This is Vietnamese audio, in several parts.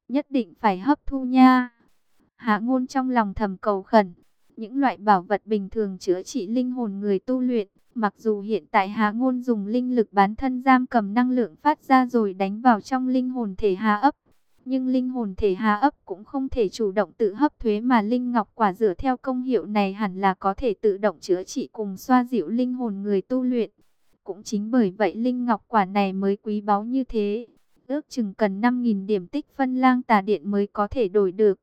nhất định phải hấp thu nha. Hạ Ngôn trong lòng thầm cầu khẩn, những loại bảo vật bình thường chữa trị linh hồn người tu luyện, mặc dù hiện tại Hạ Ngôn dùng linh lực bán thân giam cầm năng lượng phát ra rồi đánh vào trong linh hồn thể Hạ ấp, nhưng linh hồn thể Hạ ấp cũng không thể chủ động tự hấp thuế, mà linh ngọc quả dựa theo công hiệu này hẳn là có thể tự động chữa trị cùng xoa dịu linh hồn người tu luyện. Cũng chính bởi vậy linh ngọc quả này mới quý báu như thế, ước chừng cần 5.000 điểm tích phân lang tà điện mới có thể đổi được.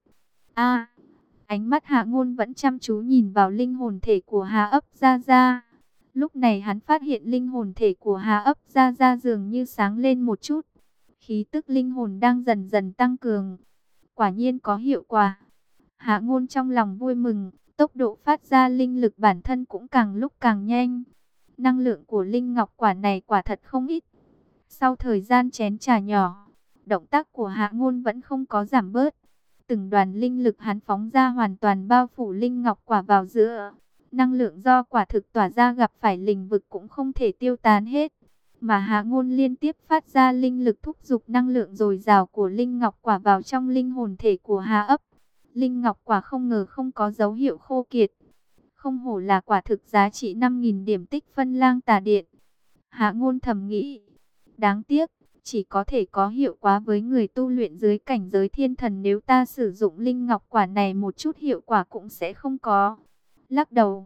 Ánh mắt Hạ Ngôn vẫn chăm chú nhìn vào linh hồn thể của Hà ấp Gia Gia. Lúc này hắn phát hiện linh hồn thể của Hà ấp Gia Gia dường như sáng lên một chút. Khí tức linh hồn đang dần dần tăng cường. Quả nhiên có hiệu quả. Hạ Ngôn trong lòng vui mừng, tốc độ phát ra linh lực bản thân cũng càng lúc càng nhanh. Năng lượng của linh ngọc quả này quả thật không ít. Sau thời gian chén trà nhỏ, động tác của Hạ Ngôn vẫn không có giảm bớt. Từng đoàn linh lực hắn phóng ra hoàn toàn bao phủ linh ngọc quả vào giữa. Năng lượng do quả thực tỏa ra gặp phải lình vực cũng không thể tiêu tán hết. Mà Hạ Ngôn liên tiếp phát ra linh lực thúc giục năng lượng dồi dào của linh ngọc quả vào trong linh hồn thể của Hà ấp. Linh ngọc quả không ngờ không có dấu hiệu khô kiệt. Không hổ là quả thực giá trị 5.000 điểm tích phân lang tà điện. Hạ Ngôn thầm nghĩ. Đáng tiếc, chỉ có thể có hiệu quả với người tu luyện dưới cảnh giới thiên thần, nếu ta sử dụng linh ngọc quả này một chút hiệu quả cũng sẽ không có. Lắc đầu,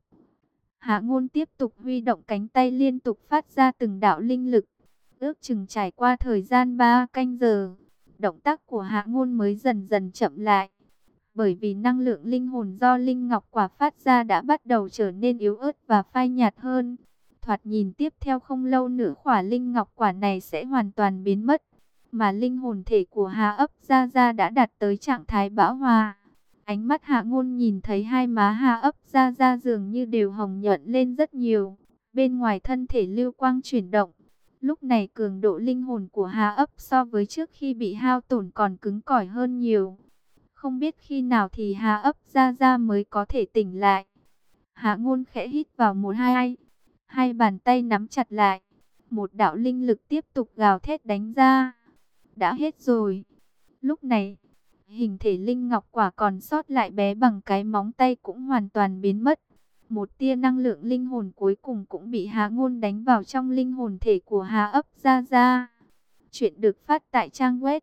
Hạ Ngôn tiếp tục huy động cánh tay liên tục phát ra từng đạo linh lực. Ước chừng trải qua thời gian 3 canh giờ, động tác của Hạ Ngôn mới dần dần chậm lại. Bởi vì năng lượng linh hồn do linh ngọc quả phát ra đã bắt đầu trở nên yếu ớt và phai nhạt hơn. Thoạt nhìn tiếp theo không lâu nữa khỏa linh ngọc quả này sẽ hoàn toàn biến mất. Mà linh hồn thể của Hà ấp Gia Gia đã đạt tới trạng thái bão hòa. Ánh mắt Hạ Ngôn nhìn thấy hai má Hà ấp Gia Gia dường như đều hồng nhuận lên rất nhiều. Bên ngoài thân thể lưu quang chuyển động. Lúc này cường độ linh hồn của Hà ấp so với trước khi bị hao tổn còn cứng cỏi hơn nhiều. Không biết khi nào thì Hà ấp Gia Gia mới có thể tỉnh lại. Hạ Ngôn khẽ hít vào một hai. Hai bàn tay nắm chặt lại. Một đạo linh lực tiếp tục gào thét đánh ra. Đã hết rồi. Lúc này, hình thể linh ngọc quả còn sót lại bé bằng cái móng tay cũng hoàn toàn biến mất. Một tia năng lượng linh hồn cuối cùng cũng bị Hạ Ngôn đánh vào trong linh hồn thể của Hà ấp Gia Gia. Chuyện được phát tại trang web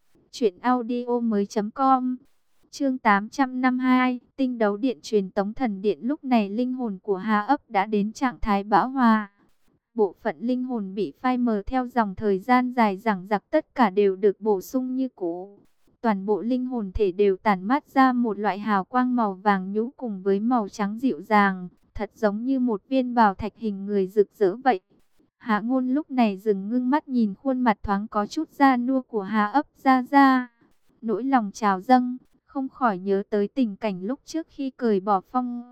truyệnaudiomoi.com. Chương 852, tinh đấu điện truyền tống thần điện. Lúc này linh hồn của Hà ấp đã đến trạng thái bão hòa. Bộ phận linh hồn bị phai mờ theo dòng thời gian dài dằng dặc tất cả đều được bổ sung như cũ. Toàn bộ linh hồn thể đều tản mát ra một loại hào quang màu vàng nhũ cùng với màu trắng dịu dàng, thật giống như một viên bảo thạch hình người rực rỡ vậy. Hạ Ngôn lúc này dừng ngưng mắt nhìn khuôn mặt thoáng có chút da nua của Hà ấp Gia Gia. Nỗi lòng trào dâng, không khỏi nhớ tới tình cảnh lúc trước khi cởi bỏ phong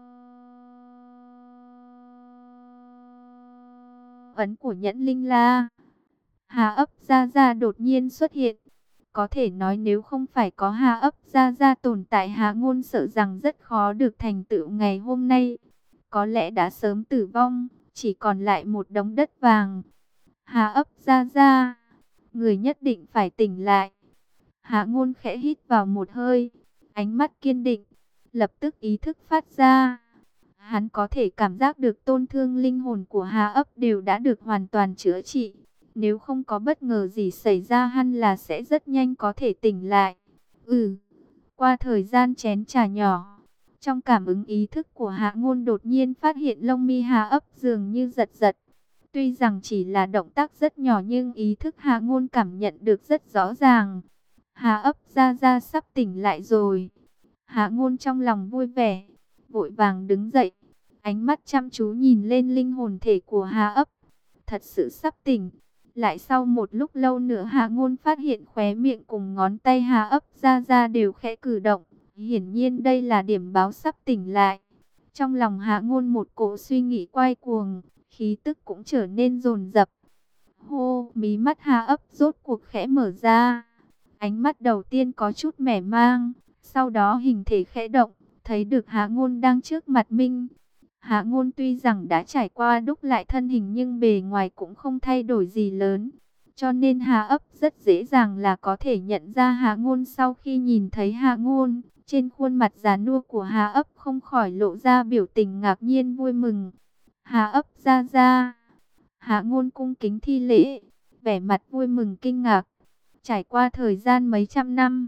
ấn của nhẫn linh la. Hà ấp Gia Gia đột nhiên xuất hiện. Có thể nói nếu không phải có Hà ấp Gia Gia tồn tại, Hạ Ngôn sợ rằng rất khó được thành tựu ngày hôm nay. Có lẽ đã sớm tử vong, chỉ còn lại một đống đất vàng. Hà ấp Gia Gia, người nhất định phải tỉnh lại. Hạ Ngôn khẽ hít vào một hơi, ánh mắt kiên định, lập tức ý thức phát ra. Hắn có thể cảm giác được tổn thương linh hồn của Hà ấp đều đã được hoàn toàn chữa trị. Nếu không có bất ngờ gì xảy ra hẳn là sẽ rất nhanh có thể tỉnh lại. Qua thời gian chén trà nhỏ, trong cảm ứng ý thức của Hạ Ngôn đột nhiên phát hiện lông mi Hà ấp dường như giật giật. Tuy rằng chỉ là động tác rất nhỏ nhưng ý thức Hạ Ngôn cảm nhận được rất rõ ràng. Hà ấp Gia Gia sắp tỉnh lại rồi. Hạ Ngôn trong lòng vui vẻ, vội vàng đứng dậy, ánh mắt chăm chú nhìn lên linh hồn thể của Hà ấp. Thật sự sắp tỉnh. Lại sau một lúc lâu nữa Hạ Ngôn phát hiện khóe miệng cùng ngón tay Hà ấp Gia Gia đều khẽ cử động. Hiển nhiên đây là điểm báo sắp tỉnh lại. Trong lòng Hạ Ngôn một cỗ suy nghĩ quay cuồng, khí tức cũng trở nên dồn dập. Hô, mí mắt Hà ấp rốt cuộc khẽ mở ra. Ánh mắt đầu tiên có chút mẻ mang, sau đó hình thể khẽ động, thấy được Hạ Ngôn đang trước mặt mình. Hạ Ngôn tuy rằng đã trải qua đúc lại thân hình nhưng bề ngoài cũng không thay đổi gì lớn. Cho nên Hà ấp rất dễ dàng là có thể nhận ra Hà Ngôn. Sau khi nhìn thấy Hà Ngôn, trên khuôn mặt già nua của Hà ấp không khỏi lộ ra biểu tình ngạc nhiên vui mừng. Hà ấp ra ra. Hà Ngôn cung kính thi lễ, vẻ mặt vui mừng kinh ngạc. Trải qua thời gian mấy trăm năm,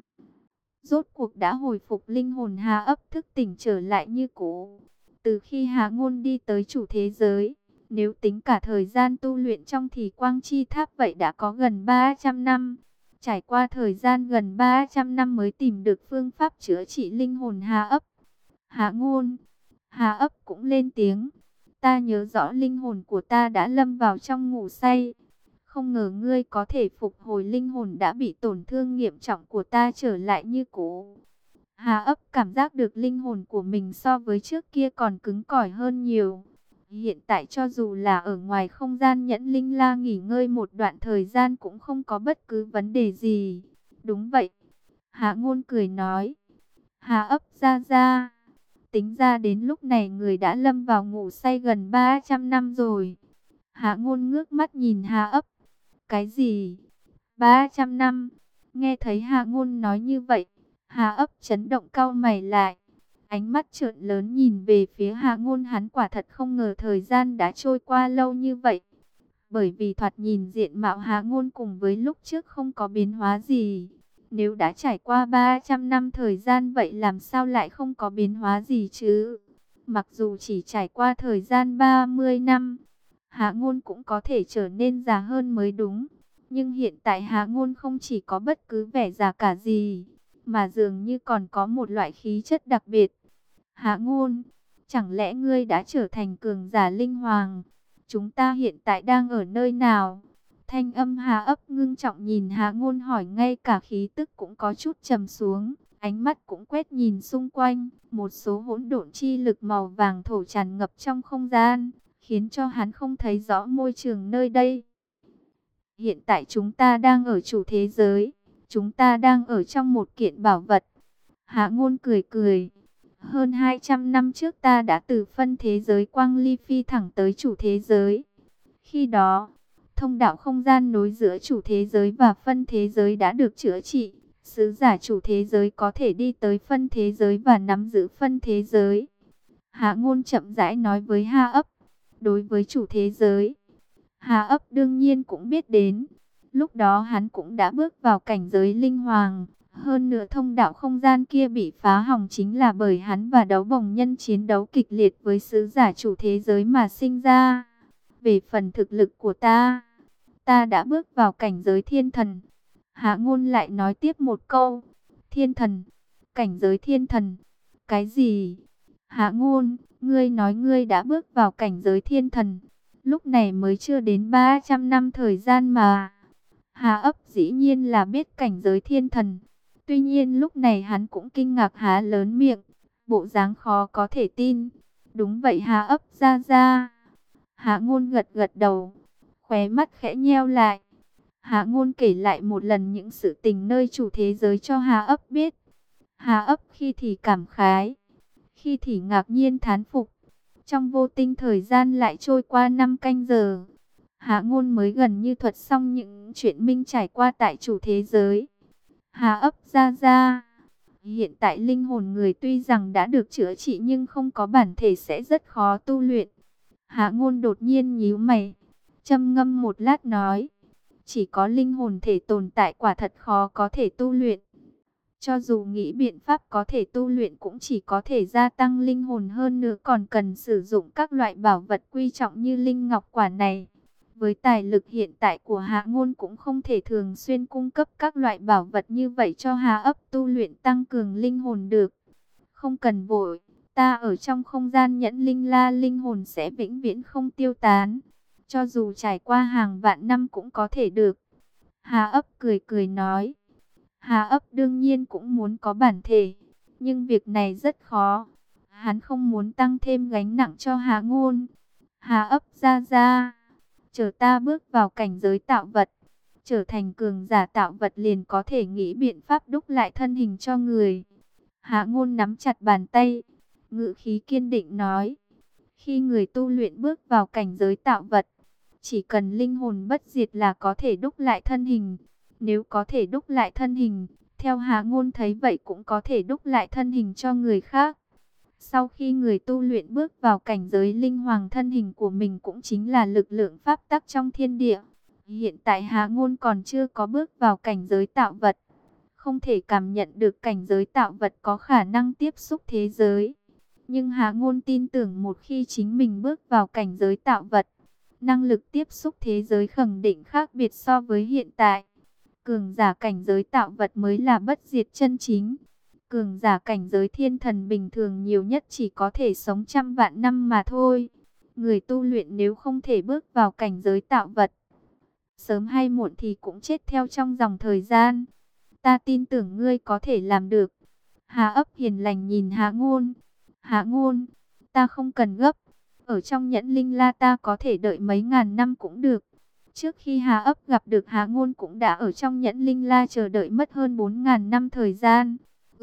rốt cuộc đã hồi phục linh hồn Hà ấp thức tỉnh trở lại như cũ. Từ khi Hà Ngôn đi tới chủ thế giới, nếu tính cả thời gian tu luyện trong thì Quang Chi Tháp vậy đã có gần 300 năm. Trải qua thời gian gần 300 năm mới tìm được phương pháp chữa trị linh hồn Hà ấp. Hà Ngôn, Hà ấp cũng lên tiếng. Ta nhớ rõ linh hồn của ta đã lâm vào trong ngủ say. Không ngờ ngươi có thể phục hồi linh hồn đã bị tổn thương nghiêm trọng của ta trở lại như cũ. Hà ấp cảm giác được linh hồn của mình so với trước kia còn cứng cỏi hơn nhiều. Hiện tại cho dù là ở ngoài không gian nhẫn linh la nghỉ ngơi một đoạn thời gian cũng không có bất cứ vấn đề gì. Đúng vậy. Hà Ngôn cười nói. Hà ấp ra ra. Tính ra đến lúc này người đã lâm vào ngủ say gần 300 năm rồi. Hà Ngôn ngước mắt nhìn Hà ấp. Cái gì? 300 năm? Nghe thấy Hà Ngôn nói như vậy, Hà ấp chấn động cau mày lại. Ánh mắt trợn lớn nhìn về phía Hà Ngôn, hắn quả thật không ngờ thời gian đã trôi qua lâu như vậy. Bởi vì thoạt nhìn diện mạo Hà Ngôn cùng với lúc trước không có biến hóa gì. Nếu đã trải qua 300 năm thời gian vậy làm sao lại không có biến hóa gì chứ? Mặc dù chỉ trải qua thời gian 30 năm, Hà Ngôn cũng có thể trở nên già hơn mới đúng. Nhưng hiện tại Hà Ngôn không chỉ có bất cứ vẻ già cả gì, mà dường như còn có một loại khí chất đặc biệt. Hà Ngôn, chẳng lẽ ngươi đã trở thành cường giả linh hoàng? Chúng ta hiện tại đang ở nơi nào? Thanh âm Hà ấp ngưng trọng nhìn Hà Ngôn hỏi, ngay cả khí tức cũng có chút trầm xuống. Ánh mắt cũng quét nhìn xung quanh, một số hỗn độn chi lực màu vàng thổ tràn ngập trong không gian, khiến cho hắn không thấy rõ môi trường nơi đây. Hiện tại chúng ta đang ở chủ thế giới, chúng ta đang ở trong một kiện bảo vật. Hạ Ngôn cười cười. Hơn 200 năm trước ta đã từ phân thế giới Quang Ly phi thẳng tới chủ thế giới. Khi đó, thông đạo không gian nối giữa chủ thế giới và phân thế giới đã được chữa trị. Sứ giả chủ thế giới có thể đi tới phân thế giới và nắm giữ phân thế giới. Hạ Ngôn chậm rãi nói với Hà ấp. Đối với chủ thế giới, Hà ấp đương nhiên cũng biết đến. Lúc đó hắn cũng đã bước vào cảnh giới linh hoàng. Hơn nữa thông đạo không gian kia bị phá hỏng chính là bởi hắn và Đấu Bồng Nhân chiến đấu kịch liệt với sứ giả chủ thế giới mà sinh ra. Về phần thực lực của ta, ta đã bước vào cảnh giới thiên thần. Hạ Ngôn lại nói tiếp một câu. Thiên thần? Cảnh giới thiên thần? Cái gì? Hạ Ngôn, ngươi nói ngươi đã bước vào cảnh giới thiên thần. Lúc này mới chưa đến 300 năm thời gian mà. Hà ấp dĩ nhiên là biết cảnh giới thiên thần. Tuy nhiên lúc này hắn cũng kinh ngạc há lớn miệng. Bộ dáng khó có thể tin. Đúng vậy Hà ấp ra ra. Hạ Ngôn gật gật đầu. Khóe mắt khẽ nheo lại. Hạ Ngôn kể lại một lần những sự tình nơi chủ thế giới cho Hà ấp biết. Hà ấp khi thì cảm khái, khi thì ngạc nhiên thán phục. Trong vô tinh thời gian lại trôi qua 5 canh giờ. Hạ Ngôn mới gần như thuật xong những chuyện minh trải qua tại chủ thế giới. Hà ấp ra ra. Hiện tại linh hồn người tuy rằng đã được chữa trị nhưng không có bản thể sẽ rất khó tu luyện. Hạ Ngôn đột nhiên nhíu mày, trầm ngâm một lát nói. Chỉ có linh hồn thể tồn tại quả thật khó có thể tu luyện. Cho dù nghĩ biện pháp có thể tu luyện cũng chỉ có thể gia tăng linh hồn, hơn nữa còn cần sử dụng các loại bảo vật quý trọng như linh ngọc quả này. Với tài lực hiện tại của Hạ Ngôn cũng không thể thường xuyên cung cấp các loại bảo vật như vậy cho Hà ấp tu luyện tăng cường linh hồn được. Không cần vội, ta ở trong không gian nhẫn linh la linh hồn sẽ vĩnh viễn không tiêu tán. Cho dù trải qua hàng vạn năm cũng có thể được. Hà ấp cười cười nói. Hà ấp đương nhiên cũng muốn có bản thể, nhưng việc này rất khó. Hắn không muốn tăng thêm gánh nặng cho Hà Ngôn. Hà ấp ra ra. Chờ ta bước vào cảnh giới tạo vật, trở thành cường giả tạo vật liền có thể nghĩ biện pháp đúc lại thân hình cho người. Hạ Ngôn nắm chặt bàn tay, ngữ khí kiên định nói. Khi người tu luyện bước vào cảnh giới tạo vật, Chỉ cần linh hồn bất diệt là có thể đúc lại thân hình. Nếu có thể đúc lại thân hình, theo Hạ Ngôn thấy vậy cũng có thể đúc lại thân hình cho người khác. Sau khi người tu luyện bước vào cảnh giới linh hoàng, thân hình của mình cũng chính là lực lượng pháp tắc trong thiên địa. Hiện tại Hạ Ngôn còn chưa có bước vào cảnh giới tạo vật, không thể cảm nhận được cảnh giới tạo vật có khả năng tiếp xúc thế giới. Nhưng Hạ Ngôn tin tưởng một khi chính mình bước vào cảnh giới tạo vật, năng lực tiếp xúc thế giới khẳng định khác biệt so với hiện tại. Cường giả cảnh giới tạo vật mới là bất diệt chân chính. Cường giả cảnh giới thiên thần bình thường nhiều nhất chỉ có thể sống trăm vạn năm mà thôi. Người tu luyện nếu không thể bước vào cảnh giới tạo vật, sớm hay muộn thì cũng chết theo trong dòng thời gian. Ta tin tưởng ngươi có thể làm được. Hà ấp hiền lành nhìn Hạ Ngôn. Hạ Ngôn, ta không cần gấp. Ở trong nhẫn linh la ta có thể đợi mấy ngàn năm cũng được. Trước khi Hà ấp gặp được Hạ Ngôn cũng đã ở trong nhẫn linh la chờ đợi mất hơn 4.000 năm thời gian.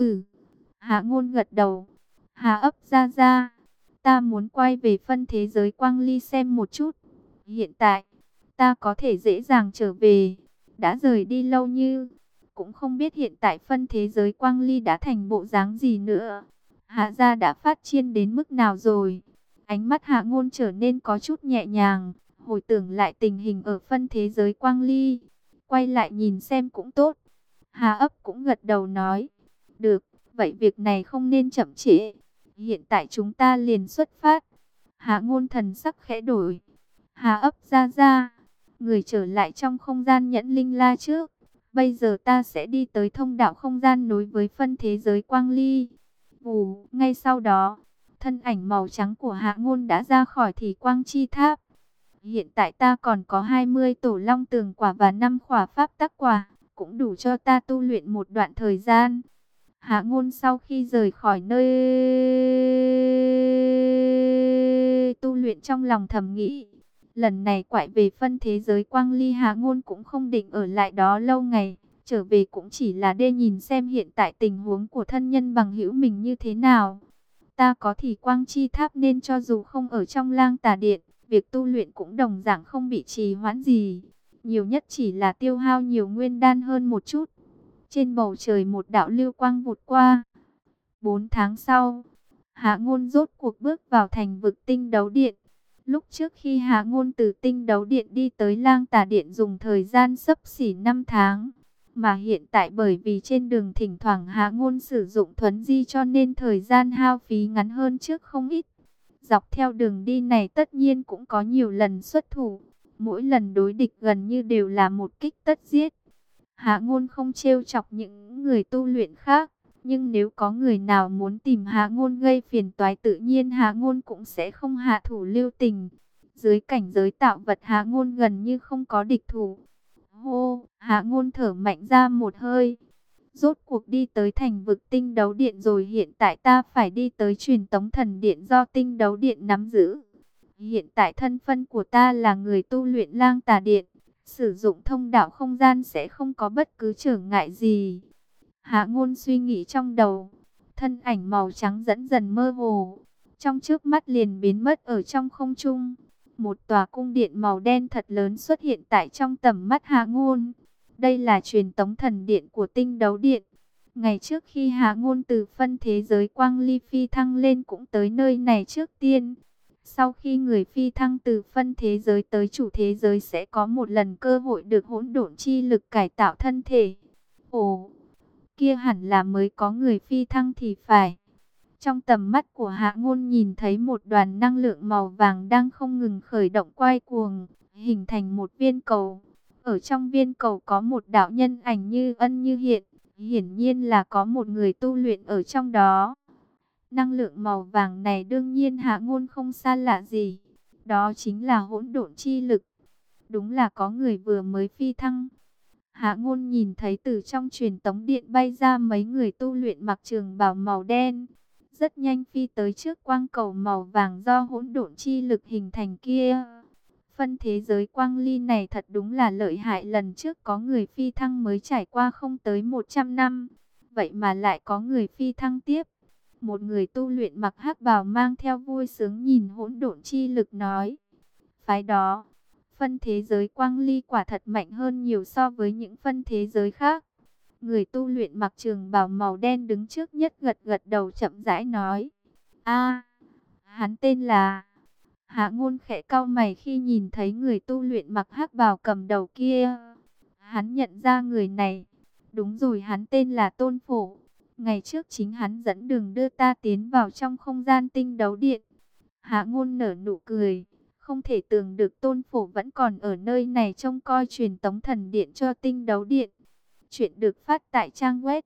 Hạ Ngôn gật đầu. Hà ấp ra, ta muốn quay về phân thế giới quang ly xem một chút. Hiện tại, ta có thể dễ dàng trở về. Đã rời đi lâu như, cũng không biết hiện tại phân thế giới quang ly đã thành bộ dáng gì nữa. Hạ gia đã phát triển đến mức nào rồi? Ánh mắt Hạ Ngôn trở nên có chút nhẹ nhàng, hồi tưởng lại tình hình ở phân thế giới quang ly. Quay lại nhìn xem cũng tốt. Hà ấp cũng gật đầu nói. Được, vậy việc này không nên chậm trễ. Hiện tại chúng ta liền xuất phát. Hạ Ngôn thần sắc khẽ đổi. Hà ấp ra, người trở lại trong không gian nhẫn linh la trước. Bây giờ ta sẽ đi tới thông đạo không gian nối với phân thế giới quang ly. Vù, ngay sau đó, thân ảnh màu trắng của Hạ Ngôn đã ra khỏi thủy quang chi tháp. Hiện tại ta còn có 20 tổ long tường quả và 5 khỏa pháp tắc quả, cũng đủ cho ta tu luyện một đoạn thời gian. Hạ Ngôn sau khi rời khỏi nơi tu luyện trong lòng thầm nghĩ, lần này quay về phân thế giới quang ly, Hạ Ngôn cũng không định ở lại đó lâu ngày, trở về cũng chỉ là để nhìn xem hiện tại tình huống của thân nhân bằng hữu mình như thế nào. Ta có thủy quang chi tháp nên cho dù không ở trong Lang Tà Điện, việc tu luyện cũng đồng dạng không bị trì hoãn gì, nhiều nhất chỉ là tiêu hao nhiều nguyên đan hơn một chút. Trên bầu trời một đạo lưu quang vụt qua. 4 tháng sau, Hạ Ngôn rốt cuộc bước vào thành vực Tinh Đấu Điện. Lúc trước khi Hạ Ngôn từ Tinh Đấu Điện đi tới Lang Tà Điện dùng thời gian xấp xỉ 5 tháng. Mà hiện tại bởi vì trên đường thỉnh thoảng Hạ Ngôn sử dụng thuấn di cho nên thời gian hao phí ngắn hơn trước không ít. Dọc theo đường đi này tất nhiên cũng có nhiều lần xuất thủ. Mỗi lần đối địch gần như đều là một kích tất giết. Hạ Ngôn không trêu chọc những người tu luyện khác, nhưng nếu có người nào muốn tìm Hạ Ngôn gây phiền toái tự nhiên Hạ Ngôn cũng sẽ không hạ thủ lưu tình. Dưới cảnh giới tạo vật Hạ Ngôn gần như không có địch thủ. Hô, Hạ Ngôn thở mạnh ra một hơi. Rốt cuộc đi tới thành vực Tinh Đấu Điện rồi, hiện tại ta phải đi tới Truyền Tống Thần Điện do Tinh Đấu Điện nắm giữ. Hiện tại thân phận của ta là người tu luyện Lang Tà Điện. Sử dụng thông đạo không gian sẽ không có bất cứ trở ngại gì. Hạ Ngôn suy nghĩ trong đầu. Thân ảnh màu trắng dẫn dần mơ hồ. Trong chớp mắt liền biến mất ở trong không trung. Một tòa cung điện màu đen thật lớn xuất hiện tại trong tầm mắt Hạ Ngôn. Đây là Truyền Tống Thần Điện của Tinh Đấu Điện. Ngày trước khi Hạ Ngôn từ phân thế giới quang ly phi thăng lên cũng tới nơi này trước tiên. Sau khi người phi thăng từ phân thế giới tới chủ thế giới sẽ có một lần cơ hội được hỗn độn chi lực cải tạo thân thể. Ồ, kia hẳn là mới có người phi thăng thì phải. Trong tầm mắt của Hạ Ngôn nhìn thấy một đoàn năng lượng màu vàng đang không ngừng khởi động quay cuồng, hình thành một viên cầu. Ở trong viên cầu có một đạo nhân ảnh như ẩn như hiện, hiển nhiên là có một người tu luyện ở trong đó. Năng lượng màu vàng này đương nhiên Hạ Ngôn không xa lạ gì. Đó chính là hỗn độn chi lực. Đúng là có người vừa mới phi thăng. Hạ Ngôn nhìn thấy từ trong Truyền Tống Điện bay ra mấy người tu luyện mặc trường bào màu đen. Rất nhanh phi tới trước quang cầu màu vàng do hỗn độn chi lực hình thành kia. Phân thế giới quang ly này thật đúng là lợi hại, lần trước có người phi thăng mới trải qua không tới 100 năm. Vậy mà lại có người phi thăng tiếp. Một người tu luyện mặc hắc bào mang theo vui sướng nhìn hỗn độn chi lực nói. phân thế giới quang ly quả thật mạnh hơn nhiều so với những phân thế giới khác. Người tu luyện mặc trường bào màu đen đứng trước nhất gật gật đầu chậm rãi nói. A, hắn tên là... Hạ Ngôn khẽ cau mày khi nhìn thấy người tu luyện mặc hắc bào cầm đầu kia. Hắn nhận ra người này. Đúng rồi, hắn tên là Tôn Phổ. Ngày trước chính hắn dẫn đường đưa ta tiến vào trong không gian tinh đấu điện. Hạ Ngôn nở nụ cười. Không thể tưởng được Tôn Phổ vẫn còn ở nơi này trông coi truyền tống thần điện cho tinh đấu điện. Chuyện được phát tại trang web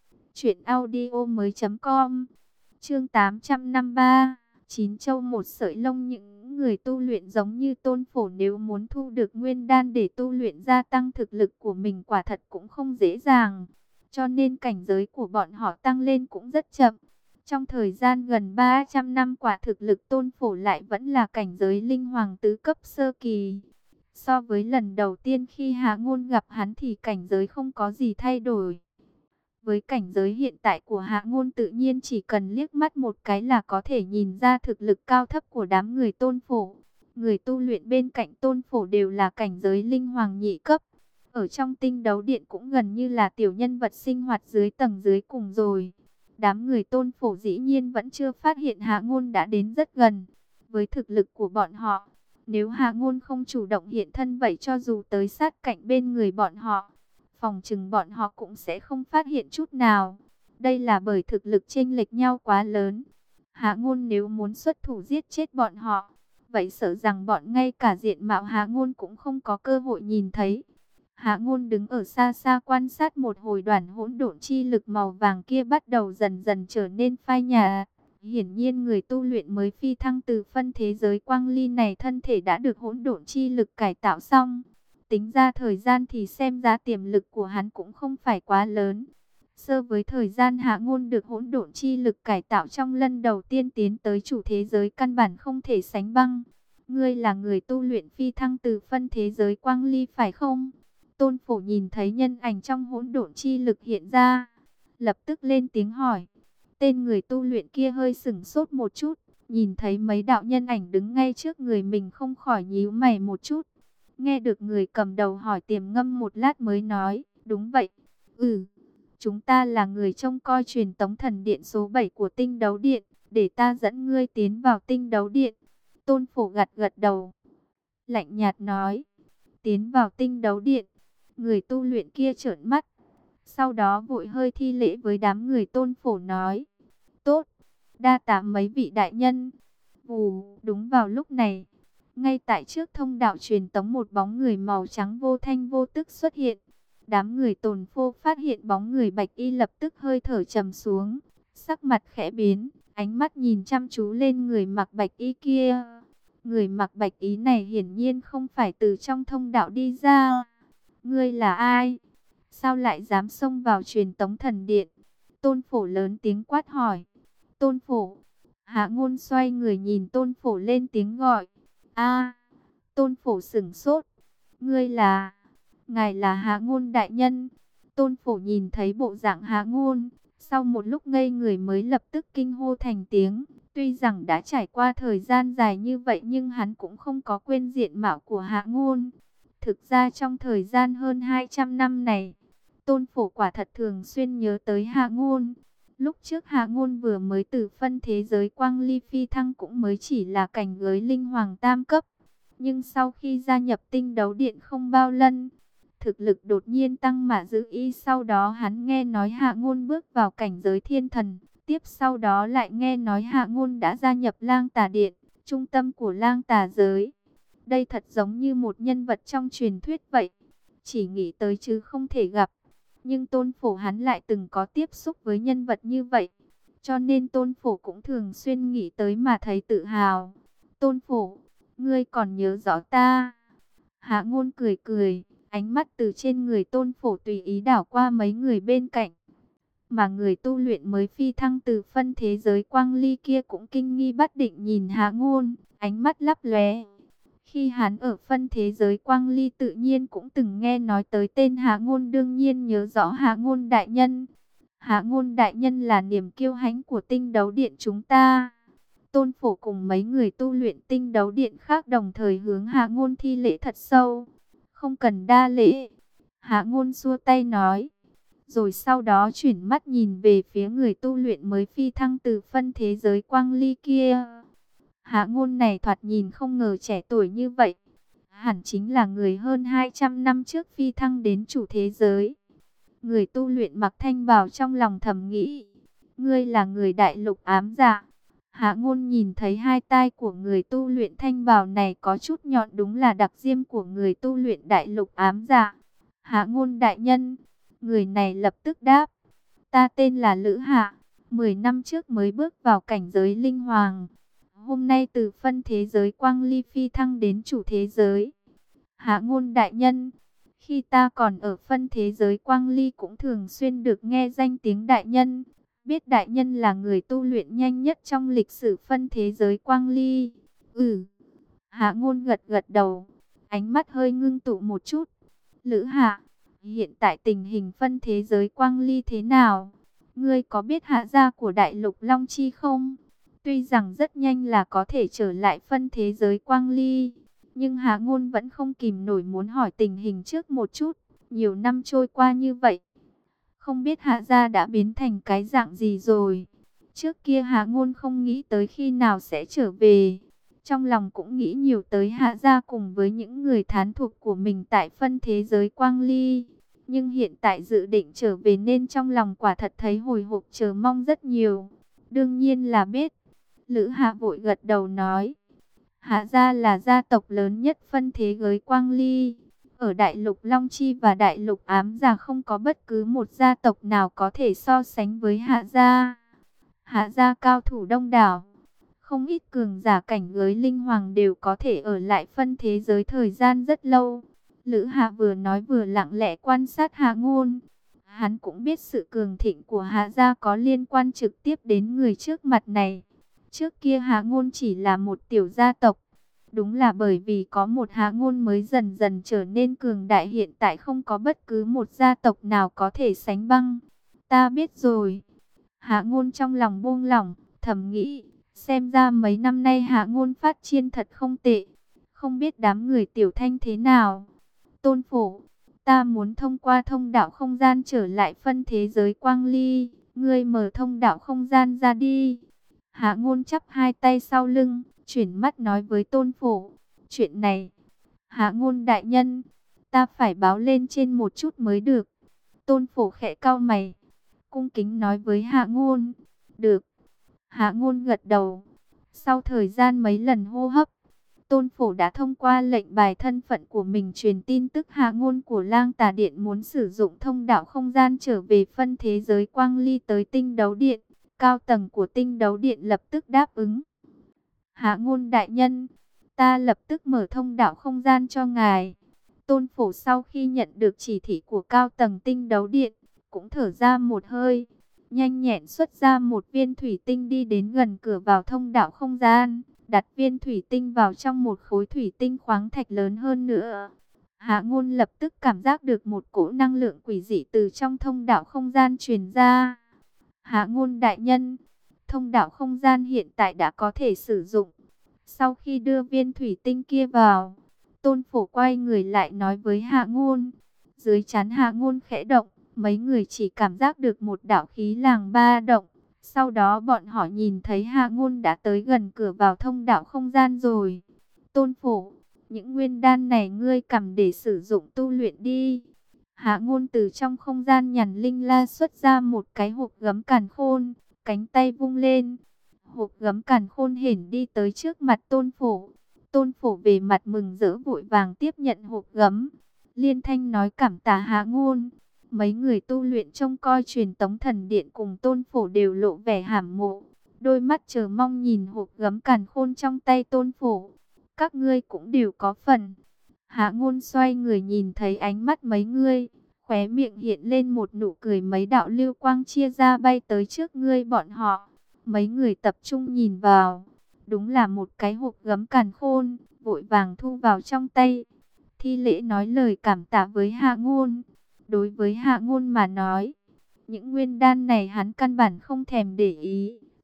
truyệnaudiomoi.com. Chương 853, Chín châu một sợi lông. Những người tu luyện giống như Tôn Phổ nếu muốn thu được nguyên đan để tu luyện gia tăng thực lực của mình quả thật cũng không dễ dàng. Cho nên cảnh giới của bọn họ tăng lên cũng rất chậm. Trong thời gian gần 300 năm quả thực lực Tôn Phổ lại vẫn là cảnh giới linh hoàng tứ cấp sơ kỳ. So với lần đầu tiên khi Hạ Ngôn gặp hắn thì cảnh giới không có gì thay đổi. Với cảnh giới hiện tại của Hạ Ngôn tự nhiên chỉ cần liếc mắt một cái là có thể nhìn ra thực lực cao thấp của đám người Tôn Phổ. Người tu luyện bên cạnh Tôn Phổ đều là cảnh giới linh hoàng nhị cấp. Ở trong tinh đấu điện cũng gần như là tiểu nhân vật sinh hoạt dưới tầng dưới cùng rồi. Đám người Tôn Phổ dĩ nhiên vẫn chưa phát hiện Hạ Ngôn đã đến rất gần. Với thực lực của bọn họ, nếu Hạ Ngôn không chủ động hiện thân vậy cho dù tới sát cạnh bên người bọn họ, phòng chừng bọn họ cũng sẽ không phát hiện chút nào. Đây là bởi thực lực chênh lệch nhau quá lớn. Hạ Ngôn nếu muốn xuất thủ giết chết bọn họ, vậy sợ rằng bọn ngay cả diện mạo Hạ Ngôn cũng không có cơ hội nhìn thấy. Hạ Ngôn đứng ở xa xa quan sát một hồi, đoàn hỗn độn chi lực màu vàng kia bắt đầu dần dần trở nên phai nhạt. Hiển nhiên người tu luyện mới phi thăng từ phân thế giới quang ly này thân thể đã được hỗn độn chi lực cải tạo xong. Tính ra thời gian thì xem ra tiềm lực của hắn cũng không phải quá lớn. So với thời gian Hạ Ngôn được hỗn độn chi lực cải tạo trong lần đầu tiên tiến tới chủ thế giới căn bản không thể sánh bằng. Ngươi là người tu luyện phi thăng từ phân thế giới quang ly phải không? Tôn Phổ nhìn thấy nhân ảnh trong hỗn độn chi lực hiện ra, lập tức lên tiếng hỏi. Tên người tu luyện kia hơi sửng sốt một chút, nhìn thấy mấy đạo nhân ảnh đứng ngay trước người mình không khỏi nhíu mày một chút. Nghe được người cầm đầu hỏi tiềm ngâm một lát mới nói, đúng vậy. Chúng ta là người trông coi truyền tống thần điện số 7 của tinh đấu điện, để ta dẫn ngươi tiến vào tinh đấu điện. Tôn Phổ gật gật đầu, lạnh nhạt nói, tiến vào tinh đấu điện. Người tu luyện kia trợn mắt, sau đó vội hơi thi lễ với đám người Tôn Phổ nói, tốt, đa tạ mấy vị đại nhân. Vù, đúng vào lúc này, ngay tại trước thông đạo truyền tống một bóng người màu trắng vô thanh vô tức xuất hiện. Đám người Tồn Phô phát hiện bóng người bạch y lập tức hơi thở trầm xuống, sắc mặt khẽ biến, ánh mắt nhìn chăm chú lên người mặc bạch y kia. Người mặc bạch y này hiển nhiên không phải từ trong thông đạo đi ra. Ngươi là ai? Sao lại dám xông vào truyền tống thần điện? Tôn Phổ lớn tiếng quát hỏi. Tôn Phổ. Hạ Ngôn xoay người nhìn Tôn Phổ lên tiếng gọi. A. Tôn Phổ sửng sốt. Ngươi là... Ngài là Hạ Ngôn đại nhân. Tôn Phổ nhìn thấy bộ dạng Hạ Ngôn, sau một lúc ngây người mới lập tức kinh hô thành tiếng. Tuy rằng đã trải qua thời gian dài như vậy nhưng hắn cũng không có quên diện mạo của Hạ Ngôn. Thực ra trong thời gian hơn 200 năm này, Tôn Phổ quả thật thường xuyên nhớ tới Hạ Ngôn. Lúc trước Hạ Ngôn vừa mới từ phân thế giới quang ly phi thăng cũng mới chỉ là cảnh giới linh hoàng tam cấp. Nhưng sau khi gia nhập tinh đấu điện không bao lâu, thực lực đột nhiên tăng mà giữ y. Sau đó hắn nghe nói Hạ Ngôn bước vào cảnh giới thiên thần. Tiếp sau đó lại nghe nói Hạ Ngôn đã gia nhập Lang Tà Điện, trung tâm của Lang Tà giới. Đây thật giống như một nhân vật trong truyền thuyết vậy. Chỉ nghĩ tới chứ không thể gặp. Nhưng Tôn Phổ hắn lại từng có tiếp xúc với nhân vật như vậy. Cho nên Tôn Phổ cũng thường xuyên nghĩ tới mà thấy tự hào. Tôn Phổ, ngươi còn nhớ rõ ta? Hạ Ngôn cười cười, ánh mắt từ trên người Tôn Phổ tùy ý đảo qua mấy người bên cạnh. Mà người tu luyện mới phi thăng từ phân thế giới quang ly kia cũng kinh nghi bất định nhìn Hạ Ngôn, ánh mắt lấp lóe. Khi hắn ở phân thế giới quang ly tự nhiên cũng từng nghe nói tới tên Hạ Ngôn, đương nhiên nhớ rõ Hạ Ngôn đại nhân. Hạ Ngôn đại nhân là niềm kiêu hãnh của tinh đấu điện chúng ta. Tôn Phổ cùng mấy người tu luyện tinh đấu điện khác đồng thời hướng Hạ Ngôn thi lễ thật sâu. Không cần đa lễ. Hạ Ngôn xua tay nói. Rồi sau đó chuyển mắt nhìn về phía người tu luyện mới phi thăng từ phân thế giới quang ly kia. Hạ Ngôn này thoạt nhìn không ngờ trẻ tuổi như vậy. Hẳn chính là người hơn 200 năm trước phi thăng đến chủ thế giới. Người tu luyện mặc thanh bào trong lòng thầm nghĩ. Ngươi là người đại lục ám dạ. Hạ Ngôn nhìn thấy hai tai của người tu luyện thanh bào này có chút nhọn, đúng là đặc diêm của người tu luyện đại lục ám dạ. Hạ Ngôn đại nhân. Người này lập tức đáp. Ta tên là Lữ Hạ. 10 năm trước mới bước vào cảnh giới linh hoàng. Hôm nay từ phân thế giới quang ly phi thăng đến chủ thế giới. Hạ Ngôn đại nhân. Khi ta còn ở phân thế giới quang ly cũng thường xuyên được nghe danh tiếng đại nhân. Biết đại nhân là người tu luyện nhanh nhất trong lịch sử phân thế giới quang ly. Hạ Ngôn gật gật đầu. Ánh mắt hơi ngưng tụ một chút. Lữ Hạ. Hiện tại tình hình phân thế giới quang ly thế nào? Ngươi có biết hạ gia của đại lục Long Chi không? Tuy rằng rất nhanh là có thể trở lại phân thế giới quang ly, nhưng Hạ Ngôn vẫn không kìm nổi muốn hỏi tình hình trước một chút. Nhiều năm trôi qua như vậy, không biết hạ gia đã biến thành cái dạng gì rồi. Trước kia Hạ Ngôn không nghĩ tới khi nào sẽ trở về. Trong lòng cũng nghĩ nhiều tới hạ gia cùng với những người thán thuộc của mình tại phân thế giới quang ly. Nhưng hiện tại dự định trở về nên trong lòng quả thật thấy hồi hộp chờ mong rất nhiều. Đương nhiên là biết. Lữ Hạ vội gật đầu nói. Hạ gia là gia tộc lớn nhất phân thế giới quang ly. Ở đại lục Long Chi và đại lục ám dạ không có bất cứ một gia tộc nào có thể so sánh với Hạ gia. Hạ gia cao thủ đông đảo. Không ít cường giả cảnh giới linh hoàng đều có thể ở lại phân thế giới thời gian rất lâu. Lữ Hạ vừa nói vừa lặng lẽ quan sát Hạ Ngôn. Hắn cũng biết sự cường thịnh của Hạ gia có liên quan trực tiếp đến người trước mặt này. Trước kia Hạ Ngôn chỉ là một tiểu gia tộc. Đúng là bởi vì có một Hạ Ngôn mới dần dần trở nên cường đại, hiện tại không có bất cứ một gia tộc nào có thể sánh bằng. Ta biết rồi. Hạ Ngôn trong lòng buông lỏng, thầm nghĩ. Xem ra mấy năm nay Hạ Ngôn phát triển thật không tệ. Không biết đám người Tiểu Thanh thế nào. Tôn Phổ, ta muốn thông qua thông đạo không gian trở lại phân thế giới quang ly. Ngươi mở thông đạo không gian ra đi. Hạ Ngôn chắp hai tay sau lưng, chuyển mắt nói với Tôn Phổ. Chuyện này, Hạ Ngôn đại nhân, ta phải báo lên trên một chút mới được. Tôn Phổ khẽ cau mày, cung kính nói với Hạ Ngôn. Được. Hạ Ngôn gật đầu. Sau thời gian mấy lần hô hấp, Tôn Phổ đã thông qua lệnh bài thân phận của mình truyền tin tức Hạ Ngôn của Lang Tà Điện muốn sử dụng thông đạo không gian trở về phân thế giới quang ly tới tinh đấu điện. Cao tầng của tinh đấu điện lập tức đáp ứng. Hạ Ngôn đại nhân, ta lập tức mở thông đạo không gian cho ngài. Tôn Phổ sau khi nhận được chỉ thị của cao tầng tinh đấu điện, cũng thở ra một hơi. Nhanh nhẹn xuất ra một viên thủy tinh đi đến gần cửa vào thông đạo không gian. Đặt viên thủy tinh vào trong một khối thủy tinh khoáng thạch lớn hơn nữa. Hạ Ngôn lập tức cảm giác được một cỗ năng lượng quỷ dị từ trong thông đạo không gian truyền ra. Hạ Ngôn đại nhân, thông đạo không gian hiện tại đã có thể sử dụng. Sau khi đưa viên thủy tinh kia vào, Tôn Phổ quay người lại nói với Hạ Ngôn. Dưới trán Hạ Ngôn khẽ động, mấy người chỉ cảm giác được một đạo khí làng ba động. Sau đó bọn họ nhìn thấy Hạ Ngôn đã tới gần cửa vào thông đạo không gian rồi. Tôn Phổ, những nguyên đan này ngươi cầm để sử dụng tu luyện đi. Hạ Ngôn từ trong không gian nhàn linh la xuất ra một cái hộp gấm càn khôn, cánh tay vung lên. Hộp gấm càn khôn hển đi tới trước mặt Tôn Phổ. Tôn Phổ về mặt mừng rỡ vội vàng tiếp nhận hộp gấm. Liên thanh nói cảm tạ Hạ Ngôn. Mấy người tu luyện trông coi truyền tống thần điện cùng Tôn Phổ đều lộ vẻ hảm mộ. Đôi mắt chờ mong nhìn hộp gấm càn khôn trong tay Tôn Phổ. Các ngươi cũng đều có phần. Hạ Ngôn xoay người nhìn thấy ánh mắt mấy người, khóe miệng hiện lên một nụ cười, mấy đạo lưu quang chia ra bay tới trước ngươi bọn họ. Mấy người tập trung nhìn vào, đúng là một cái hộp gấm càn khôn, vội vàng thu vào trong tay. Thi lễ nói lời cảm tạ với Hạ Ngôn. Đối với Hạ Ngôn mà nói, những nguyên đan này hắn căn bản không thèm để ý.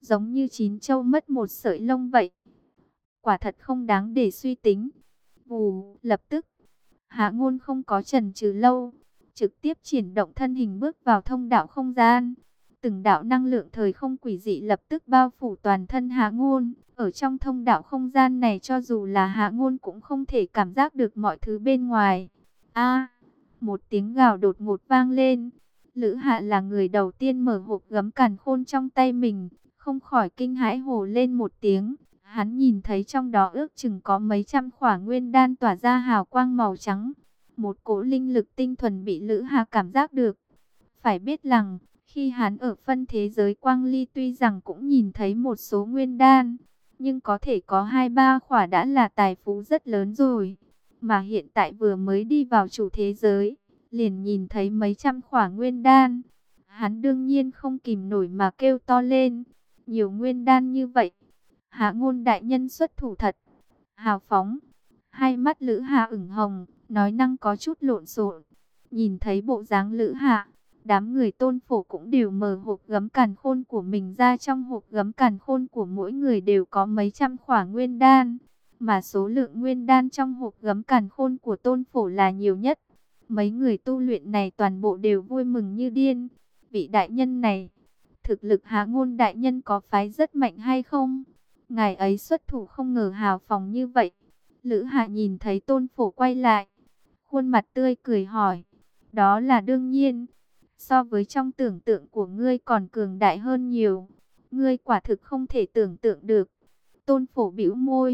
giống như chín châu mất một sợi lông vậy. Quả thật không đáng để suy tính. Vù, lập tức, Hạ Ngôn không có chần chừ lâu, trực tiếp triển động thân hình bước vào thông đạo không gian. Từng đạo năng lượng thời không quỷ dị lập tức bao phủ toàn thân Hạ Ngôn. Ở trong thông đạo không gian này cho dù là Hạ Ngôn cũng không thể cảm giác được mọi thứ bên ngoài. A, một tiếng gào đột ngột vang lên. Lữ Hạ là người đầu tiên mở hộp gấm càn khôn trong tay mình, không khỏi kinh hãi hô lên một tiếng. Hắn nhìn thấy trong đó ước chừng có mấy trăm khỏa nguyên đan tỏa ra hào quang màu trắng. Một cỗ linh lực tinh thuần bị Lữ Hà cảm giác được. Phải biết rằng, khi hắn ở phân thế giới quang ly tuy rằng cũng nhìn thấy một số nguyên đan, nhưng có thể có 2-3 khỏa đã là tài phú rất lớn rồi. Mà hiện tại vừa mới đi vào chủ thế giới, liền nhìn thấy mấy trăm khỏa nguyên đan. Hắn đương nhiên không kìm nổi mà kêu to lên. Nhiều nguyên đan như vậy. Hạ Ngôn đại nhân xuất thủ thật hào phóng. Hai mắt Lữ Hà ửng hồng, nói năng có chút lộn xộn. Nhìn thấy bộ dáng Lữ Hà, đám người Tôn Phổ cũng đều mở hộp gấm càn khôn của mình ra. Trong hộp gấm càn khôn của mỗi người đều có mấy trăm khỏa nguyên đan, mà số lượng nguyên đan trong hộp gấm càn khôn của Tôn Phổ là nhiều nhất. Mấy người tu luyện này toàn bộ đều vui mừng như điên. Vị đại nhân này, thực lực Hạ Ngôn đại nhân có phái rất mạnh hay không? Ngài ấy xuất thủ không ngờ hào phóng như vậy. Lữ Hạ nhìn thấy Tôn Phổ quay lại, khuôn mặt tươi cười hỏi. Đó là đương nhiên, so với trong tưởng tượng của ngươi còn cường đại hơn nhiều. Ngươi quả thực không thể tưởng tượng được. Tôn Phổ bĩu môi,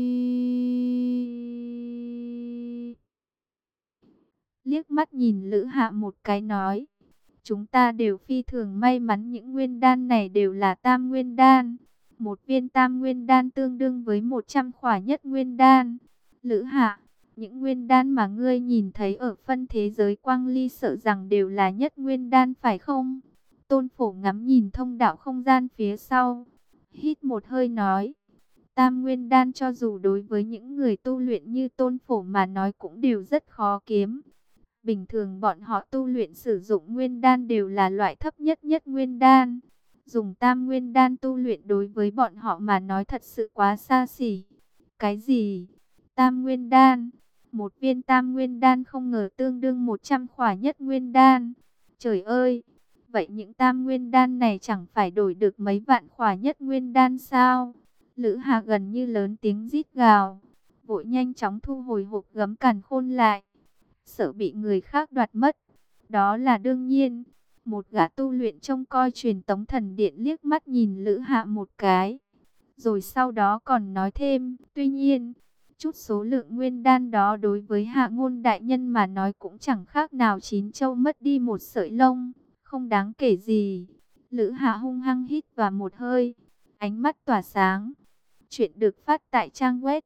liếc mắt nhìn Lữ Hạ một cái nói. Chúng ta đều phi thường may mắn, những nguyên đan này đều là tam nguyên đan. Một viên tam nguyên đan tương đương với 100 khỏa nhất nguyên đan. Lữ Hạ, những nguyên đan mà ngươi nhìn thấy ở phân thế giới quang ly sợ rằng đều là nhất nguyên đan phải không? Tôn Phổ ngắm nhìn thông đạo không gian phía sau, hít một hơi nói. Tam nguyên đan cho dù đối với những người tu luyện như Tôn Phổ mà nói cũng đều rất khó kiếm. Bình thường bọn họ tu luyện sử dụng nguyên đan đều là loại thấp nhất nhất nguyên đan. Dùng tam nguyên đan tu luyện đối với bọn họ mà nói thật sự quá xa xỉ. Cái gì? Tam nguyên đan? Một viên tam nguyên đan không ngờ tương đương 100 khỏa nhất nguyên đan. Trời ơi! Vậy những tam nguyên đan này chẳng phải đổi được mấy vạn khỏa nhất nguyên đan sao? Lữ Hà gần như lớn tiếng rít gào, vội nhanh chóng thu hồi hộp gấm càn khôn lại, sợ bị người khác đoạt mất. Đó là đương nhiên. Một gã tu luyện trông coi truyền tống thần điện liếc mắt nhìn Lữ Hạ một cái, rồi sau đó còn nói thêm, tuy nhiên, chút số lượng nguyên đan đó đối với Hạ Ngôn đại nhân mà nói cũng chẳng khác nào chín châu mất đi một sợi lông, không đáng kể gì. Lữ Hạ hung hăng hít vào một hơi, ánh mắt tỏa sáng. Chuyện được phát tại trang web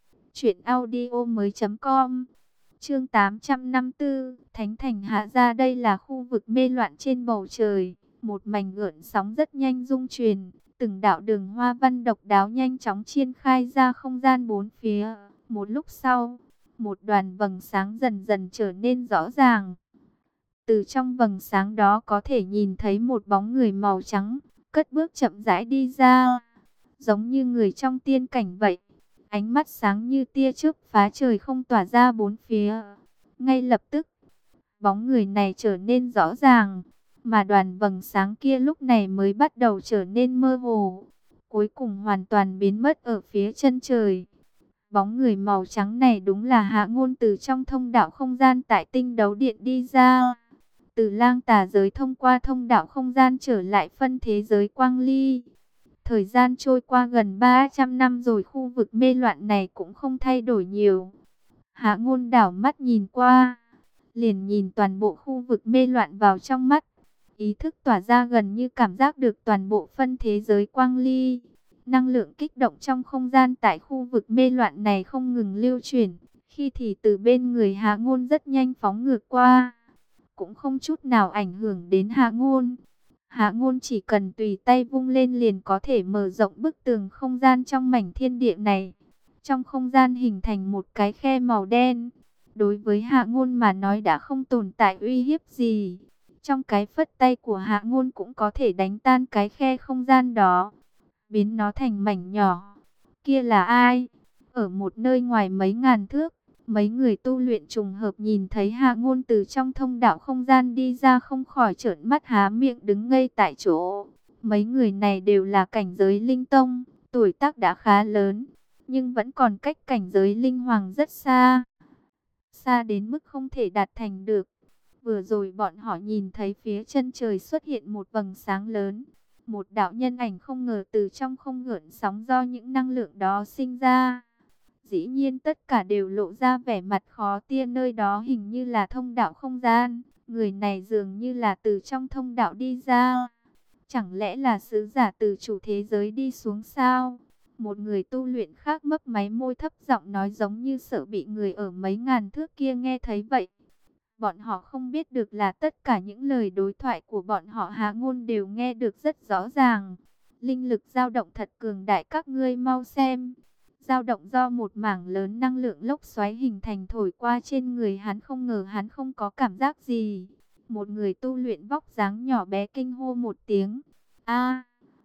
truyệnaudiomoi.com. Chương 854, Thánh Thành Hạ Gia. Đây là khu vực mê loạn trên bầu trời, một mảnh gợn sóng rất nhanh rung truyền, từng đạo đường hoa văn độc đáo nhanh chóng triển khai ra không gian bốn phía. Một lúc sau, một đoàn vầng sáng dần dần trở nên rõ ràng. Từ trong vầng sáng đó có thể nhìn thấy một bóng người màu trắng, cất bước chậm rãi đi ra, giống như người trong tiên cảnh vậy. Ánh mắt sáng như tia chớp phá trời không tỏa ra bốn phía. Ngay lập tức, bóng người này trở nên rõ ràng, mà đoàn vầng sáng kia lúc này mới bắt đầu trở nên mơ hồ, cuối cùng hoàn toàn biến mất ở phía chân trời. Bóng người màu trắng này đúng là Hạ Ngôn từ trong thông đạo không gian tại Tinh Đấu Điện đi ra. Từ Lang Tà giới thông qua thông đạo không gian trở lại phân thế giới Quang Ly. Thời gian trôi qua gần 300 năm rồi, khu vực mê loạn này cũng không thay đổi nhiều. Hạ Ngôn đảo mắt nhìn qua, liền nhìn toàn bộ khu vực mê loạn vào trong mắt. Ý thức tỏa ra gần như cảm giác được toàn bộ phân thế giới Quang Ly. Năng lượng kích động trong không gian tại khu vực mê loạn này không ngừng lưu chuyển. Khi thì từ bên người Hạ Ngôn rất nhanh phóng ngược qua, cũng không chút nào ảnh hưởng đến Hạ Ngôn. Hạ Ngôn chỉ cần tùy tay vung lên liền có thể mở rộng bức tường không gian trong mảnh thiên địa này. Trong không gian hình thành một cái khe màu đen. Đối với Hạ Ngôn mà nói đã không tồn tại uy hiếp gì. Trong cái phất tay của Hạ Ngôn cũng có thể đánh tan cái khe không gian đó. biến nó thành mảnh nhỏ. Kia là ai? Ở một nơi ngoài mấy ngàn thước, mấy người tu luyện trùng hợp nhìn thấy Hạ Ngôn từ trong thông đạo không gian đi ra, không khỏi trợn mắt há miệng đứng ngây tại chỗ. Mấy người này đều là cảnh giới linh tông, tuổi tác đã khá lớn, nhưng vẫn còn cách cảnh giới linh hoàng rất xa. Xa đến mức không thể đạt thành được. Vừa rồi bọn họ nhìn thấy phía chân trời xuất hiện một vầng sáng lớn. Một đạo nhân ảnh không ngờ từ trong không gợn sóng do những năng lượng đó sinh ra. Dĩ nhiên tất cả đều lộ ra vẻ mặt khó tin, nơi đó hình như là thông đạo không gian. Người này dường như là từ trong thông đạo đi ra. Chẳng lẽ là sứ giả từ chủ thế giới đi xuống sao? Một người tu luyện khác mấp máy môi thấp giọng nói, giống như sợ bị người ở mấy ngàn thước kia nghe thấy vậy. Bọn họ không biết được là tất cả những lời đối thoại của bọn họ Hạ Ngôn đều nghe được rất rõ ràng. Linh lực dao động thật cường đại, các ngươi mau xem. Dao động do một mảng lớn năng lượng lốc xoáy hình thành thổi qua trên người hắn, không ngờ hắn không có cảm giác gì. Một người tu luyện vóc dáng nhỏ bé kinh hô một tiếng. A,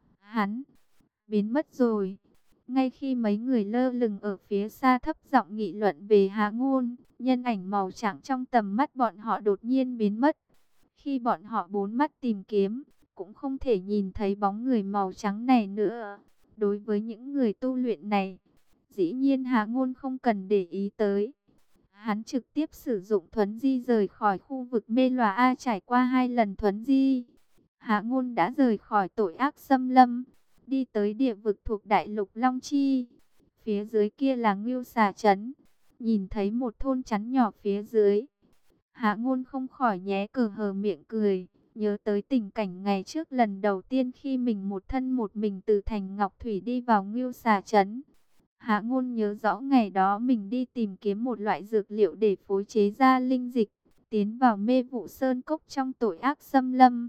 hắn biến mất rồi. Ngay khi mấy người lơ lửng ở phía xa thấp giọng nghị luận về Hạ Ngôn, nhân ảnh màu trắng trong tầm mắt bọn họ đột nhiên biến mất. Khi bọn họ bốn mắt tìm kiếm, cũng không thể nhìn thấy bóng người màu trắng này nữa. Đối với những người tu luyện này, dĩ nhiên Hạ Ngôn không cần để ý tới. Hắn trực tiếp sử dụng thuấn di rời khỏi khu vực mê lòa A. Trải qua 2 lần thuấn di, Hạ Ngôn đã rời khỏi tội ác xâm lâm, đi tới địa vực thuộc đại lục Long Chi. Phía dưới kia là Ngưu Xà Trấn. Nhìn thấy một thôn trấn nhỏ phía dưới, Hạ Ngôn không khỏi nhếch cờ hờ miệng cười, nhớ tới tình cảnh ngày trước lần đầu tiên khi mình một thân một mình từ thành Ngọc Thủy đi vào Ngưu Xà Trấn. Hạ Ngôn nhớ rõ ngày đó mình đi tìm kiếm một loại dược liệu để phối chế ra linh dịch, tiến vào Mê Vụ Sơn Cốc trong tội ác xâm lâm.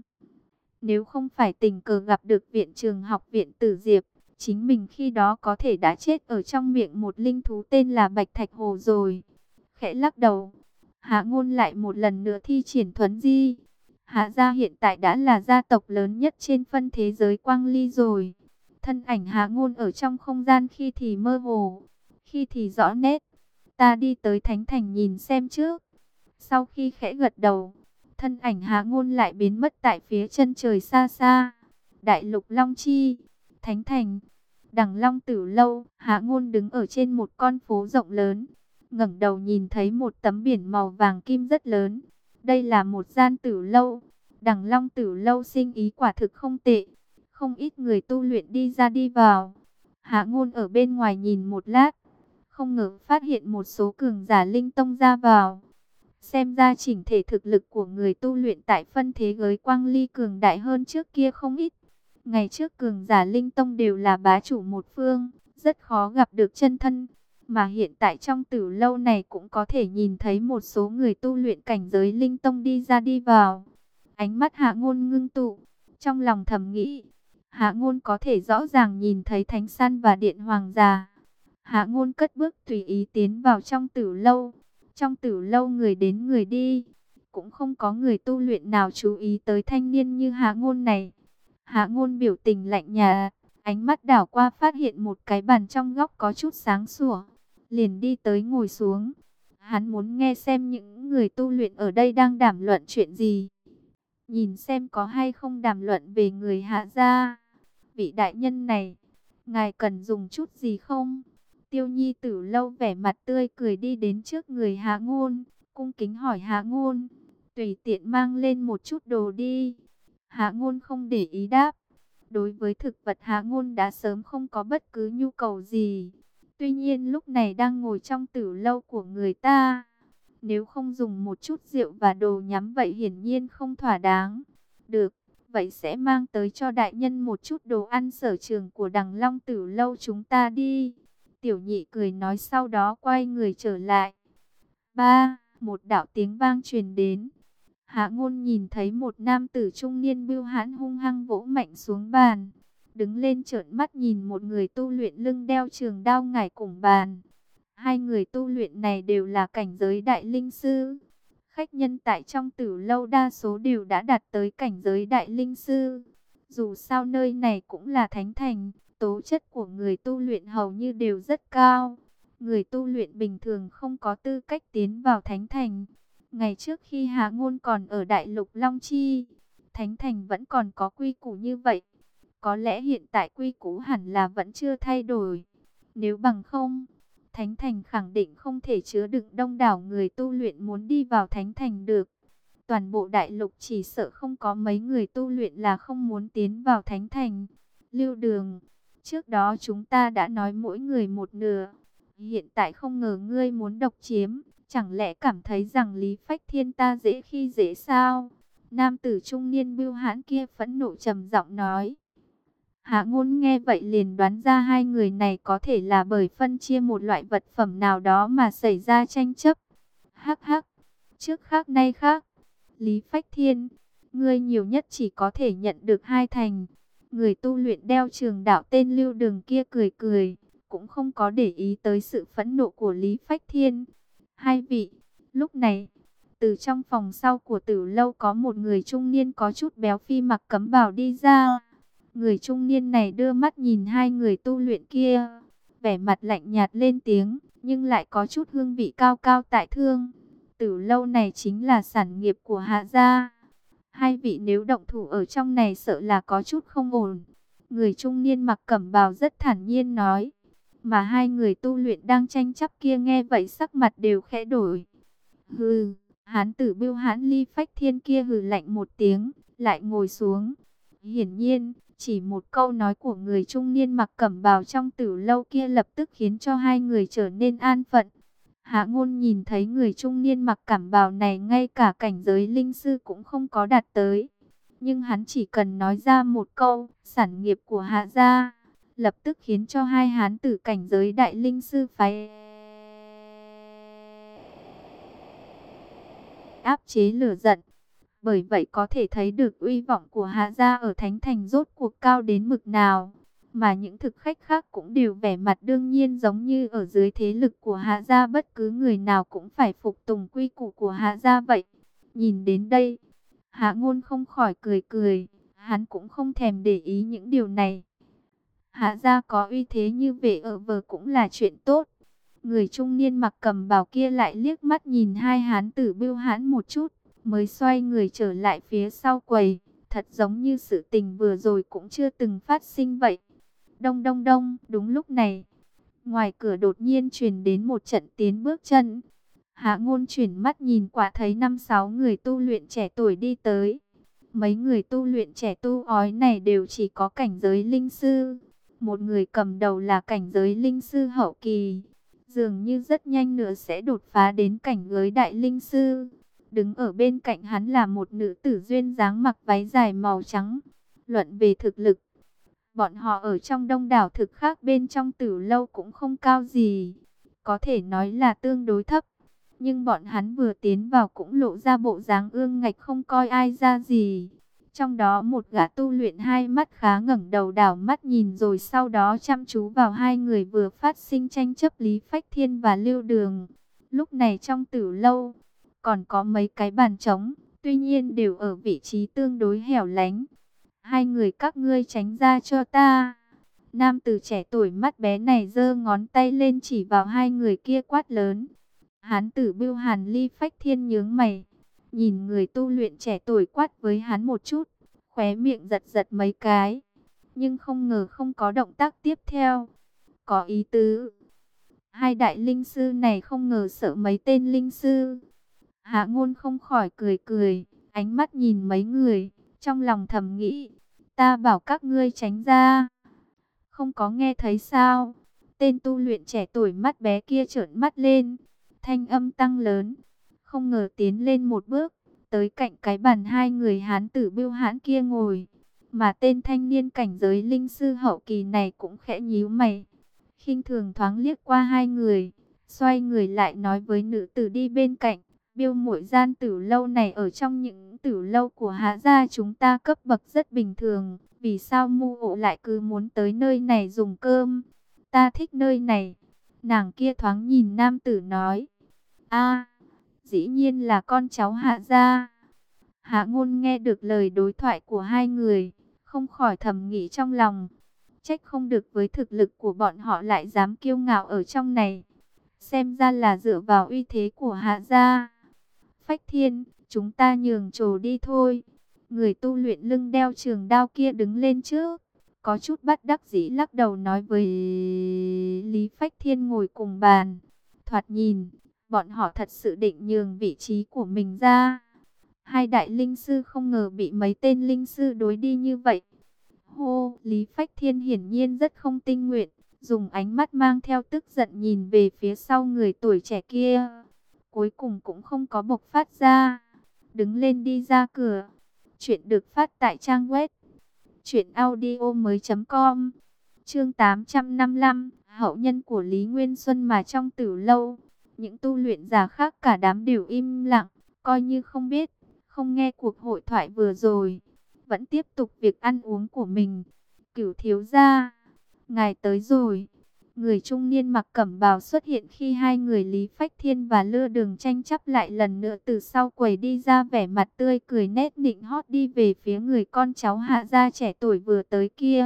Nếu không phải tình cờ gặp được viện trường học viện Tử Diệp, chính mình khi đó có thể đã chết ở trong miệng một linh thú tên là Bạch Thạch Hồ rồi. Khẽ lắc đầu, Hạ Ngôn lại một lần nữa thi triển thuấn di. Hạ gia hiện tại đã là gia tộc lớn nhất trên phân thế giới Quang Ly rồi. Thân ảnh Hạ Ngôn ở trong không gian khi thì mơ hồ, khi thì rõ nét. Ta đi tới Thánh Thành nhìn xem trước. Sau khi khẽ gật đầu, thân ảnh Hạ Ngôn lại biến mất tại phía chân trời xa xa. Đại lục Long Chi, Thánh Thành, Đằng Long Tử Lâu. Hạ Ngôn đứng ở trên một con phố rộng lớn, ngẩng đầu nhìn thấy một tấm biển màu vàng kim rất lớn. Đây là một gian tử lâu. Đằng Long Tử Lâu sinh ý quả thực không tệ, không ít người tu luyện đi ra đi vào. Hạ Ngôn ở bên ngoài nhìn một lát, không ngờ phát hiện một số cường giả linh tông ra vào. Xem ra chỉnh thể thực lực của người tu luyện tại phân thế giới Quang Ly cường đại hơn trước kia không ít. Ngày trước cường giả linh tông đều là bá chủ một phương, rất khó gặp được chân thân. Mà hiện tại trong tử lâu này cũng có thể nhìn thấy một số người tu luyện cảnh giới linh tông đi ra đi vào. Ánh mắt Hạ Ngôn ngưng tụ, trong lòng thầm nghĩ, Hạ Ngôn có thể rõ ràng nhìn thấy Thánh Săn và Điện Hoàng Già. Hạ Ngôn cất bước tùy ý tiến vào trong tử lâu. Trong tử lâu người đến người đi, cũng không có người tu luyện nào chú ý tới thanh niên như Hạ Ngôn này. Hạ Ngôn biểu tình lạnh nhạt, ánh mắt đảo qua phát hiện một cái bàn trong góc có chút sáng sủa, liền đi tới ngồi xuống. Hắn muốn nghe xem những người tu luyện ở đây đang đàm luận chuyện gì, nhìn xem có hay không đàm luận về người Hạ gia. Vị đại nhân này, ngài cần dùng chút gì không? Tiêu Nhi Tử Lâu vẻ mặt tươi cười đi đến trước người Hạ Ngôn, cung kính hỏi Hạ Ngôn, tùy tiện mang lên một chút đồ đi. Hạ Ngôn không để ý đáp. Đối với thực vật Hạ Ngôn đã sớm không có bất cứ nhu cầu gì. Tuy nhiên lúc này đang ngồi trong tử lâu của người ta, nếu không dùng một chút rượu và đồ nhắm vậy hiển nhiên không thỏa đáng. Được, vậy sẽ mang tới cho đại nhân một chút đồ ăn sở trường của Đằng Long Tử Lâu chúng ta đi. Tiểu Nhị cười nói, sau đó quay người trở lại. Một đạo tiếng vang truyền đến. Hạ Ngôn nhìn thấy một nam tử trung niên bưu hãn hung hăng vỗ mạnh xuống bàn, đứng lên trợn mắt nhìn một người tu luyện lưng đeo trường đao ngải cùng bàn. Hai người tu luyện này đều là cảnh giới đại linh sư. Khách nhân tại trong tử lâu đa số đều đã đạt tới cảnh giới đại linh sư. Dù sao nơi này cũng là thánh thành, Tố chất của người tu luyện hầu như đều rất cao. Người tu luyện bình thường không có tư cách tiến vào Thánh Thành. Ngày trước khi Hạ Ngôn còn ở Đại Lục Long Chi, Thánh Thành vẫn còn có quy củ như vậy. Có lẽ hiện tại quy củ hẳn là vẫn chưa thay đổi. Nếu bằng không, Thánh Thành khẳng định không thể chứa đựng đông đảo người tu luyện muốn đi vào Thánh Thành được. Toàn bộ đại lục chỉ sợ không có mấy người tu luyện là không muốn tiến vào Thánh Thành. Lưu Đường, trước đó chúng ta đã nói mỗi người một nửa. Hiện tại không ngờ ngươi muốn độc chiếm, chẳng lẽ cảm thấy rằng Lý Phách Thiên ta dễ khi dễ sao? Nam tử trung niên bưu hãn kia phẫn nộ trầm giọng nói. Hạ Ngôn nghe vậy liền đoán ra hai người này có thể là bởi phân chia một loại vật phẩm nào đó mà xảy ra tranh chấp. Hắc hắc, trước khác nay khác. Lý Phách Thiên, ngươi nhiều nhất chỉ có thể nhận được 2 thành. Người tu luyện đeo trường đạo tên Lưu Đường kia cười cười, cũng không có để ý tới sự phẫn nộ của Lý Phách Thiên. Hai vị, lúc này, từ trong phòng sau của Tử Lâu có một người trung niên có chút béo phi mặc cấm bào đi ra. Người trung niên này đưa mắt nhìn hai người tu luyện kia, vẻ mặt lạnh nhạt lên tiếng, nhưng lại có chút hương vị cao cao tại thượng. Tử Lâu này chính là sản nghiệp của Hạ gia. Hai vị nếu động thủ ở trong này sợ là có chút không ổn. Người trung niên mặc cẩm bào rất thản nhiên nói. Mà hai người tu luyện đang tranh chấp kia nghe vậy sắc mặt đều khẽ đổi. Hừ, hán tử Bưu Hãn Ly Phách Thiên kia hừ lạnh một tiếng, lại ngồi xuống. Hiển nhiên, chỉ một câu nói của người trung niên mặc cẩm bào trong Tử Lâu kia lập tức khiến cho hai người trở nên an phận. Hạ Ngôn nhìn thấy người trung niên mặc cẩm bào này ngay cả cảnh giới linh sư cũng không có đạt tới. Nhưng hắn chỉ cần nói ra một câu, sản nghiệp của Hạ gia, lập tức khiến cho hai hán tử cảnh giới đại linh sư phải áp chế lửa giận. Bởi vậy có thể thấy được uy vọng của Hạ gia ở Thánh Thành rốt cuộc cao đến mực nào. Mà những thực khách khác cũng đều vẻ mặt đương nhiên giống như ở dưới thế lực của Hạ gia bất cứ người nào cũng phải phục tùng quy củ của Hạ gia vậy. Nhìn đến đây, Hạ Ngôn không khỏi cười cười, hắn cũng không thèm để ý những điều này. Hạ gia có uy thế như vậy ở vờ cũng là chuyện tốt. Người trung niên mặc cầm bào kia lại liếc mắt nhìn hai hán tử Bưu Hãn một chút, mới xoay người trở lại phía sau quầy, thật giống như sự tình vừa rồi cũng chưa từng phát sinh vậy. Đông đông đông, đúng lúc này, ngoài cửa đột nhiên truyền đến một trận tiếng bước chân. Hạ Ngôn chuyển mắt nhìn qua thấy 5-6 người tu luyện trẻ tuổi đi tới. Mấy người tu luyện trẻ tu ói này đều chỉ có cảnh giới linh sư. Một người cầm đầu là cảnh giới linh sư hậu kỳ, dường như rất nhanh nữa sẽ đột phá đến cảnh giới đại linh sư. Đứng ở bên cạnh hắn là một nữ tử duyên dáng mặc váy dài màu trắng. Luận về thực lực, bọn họ ở trong đông đảo thực khác bên trong Tử Lâu cũng không cao gì, có thể nói là tương đối thấp. Nhưng bọn hắn vừa tiến vào cũng lộ ra bộ dáng ương ngạch không coi ai ra gì. Trong đó một gã tu luyện hai mắt khá ngẩng đầu đảo mắt nhìn rồi sau đó chăm chú vào hai người vừa phát sinh tranh chấp Lý Phách Thiên và Lưu Đường. Lúc này trong Tử Lâu còn có mấy cái bàn trống, tuy nhiên đều ở vị trí tương đối hẻo lánh. Hai người các ngươi tránh ra cho ta. Nam tử trẻ tuổi mắt bé này giơ ngón tay lên chỉ vào hai người kia quát lớn. Hán tử Bưu Hàn Ly Phách Thiên nhướng mày, nhìn người tu luyện trẻ tuổi quát với hắn một chút, khóe miệng giật giật mấy cái, nhưng không ngờ không có động tác tiếp theo. Có ý tứ. Hai đại linh sư này không ngờ sợ mấy tên linh sư. Hạ Ngôn không khỏi cười cười, ánh mắt nhìn mấy người, trong lòng thầm nghĩ, ta bảo các ngươi tránh ra, không có nghe thấy sao? Tên tu luyện trẻ tuổi mắt bé kia trợn mắt lên, thanh âm tăng lớn, không ngờ tiến lên một bước, tới cạnh cái bàn hai người hán tử Bưu Hãn kia ngồi. Mà tên thanh niên cảnh giới linh sư hậu kỳ này cũng khẽ nhíu mày, khinh thường thoáng liếc qua hai người, xoay người lại nói với nữ tử đi bên cạnh. Biêu muội, gian Tử Lâu này ở trong những Tử Lâu của Hạ gia chúng ta cấp bậc rất bình thường, vì sao Mu Ổ lại cứ muốn tới nơi này dùng cơm? Ta thích nơi này. Nàng kia thoáng nhìn nam tử nói. A, dĩ nhiên là con cháu Hạ gia. Hạ Ngôn nghe được lời đối thoại của hai người, không khỏi thầm nghĩ trong lòng. Trách không được với thực lực của bọn họ lại dám kiêu ngạo ở trong này. Xem ra là dựa vào uy thế của Hạ gia. Phách Thiên, chúng ta nhường trồ đi thôi. Người tu luyện lưng đeo trường đao kia đứng lên trước, có chút bất đắc dĩ lắc đầu nói với Lý Phách Thiên ngồi cùng bàn. Thoạt nhìn, bọn họ thật sự định nhường vị trí của mình ra. Hai đại linh sư không ngờ bị mấy tên linh sư đối đi như vậy. Hô, Lý Phách Thiên hiển nhiên rất không tinh nguyện, dùng ánh mắt mang theo tức giận nhìn về phía sau người tuổi trẻ kia. Cuối cùng cũng không có bộc phát ra. Đứng lên đi ra cửa. Chuyện được phát tại trang web truyệnaudiomoi.com. Chương 855, hậu nhân của Lý Nguyên Xuân mà trong Tử lâu, những tu luyện giả khác cả đám đều im lặng, coi như không biết, không nghe cuộc hội thoại vừa rồi, vẫn tiếp tục việc ăn uống của mình. Cửu thiếu gia, ngài tới rồi. Người trung niên mặc cẩm bào xuất hiện khi hai người Lý Phách Thiên và Lư Đường tranh chấp lại lần nữa từ sau quầy đi ra, vẻ mặt tươi cười nét nịnh hót đi về phía người con cháu Hạ gia trẻ tuổi vừa tới kia.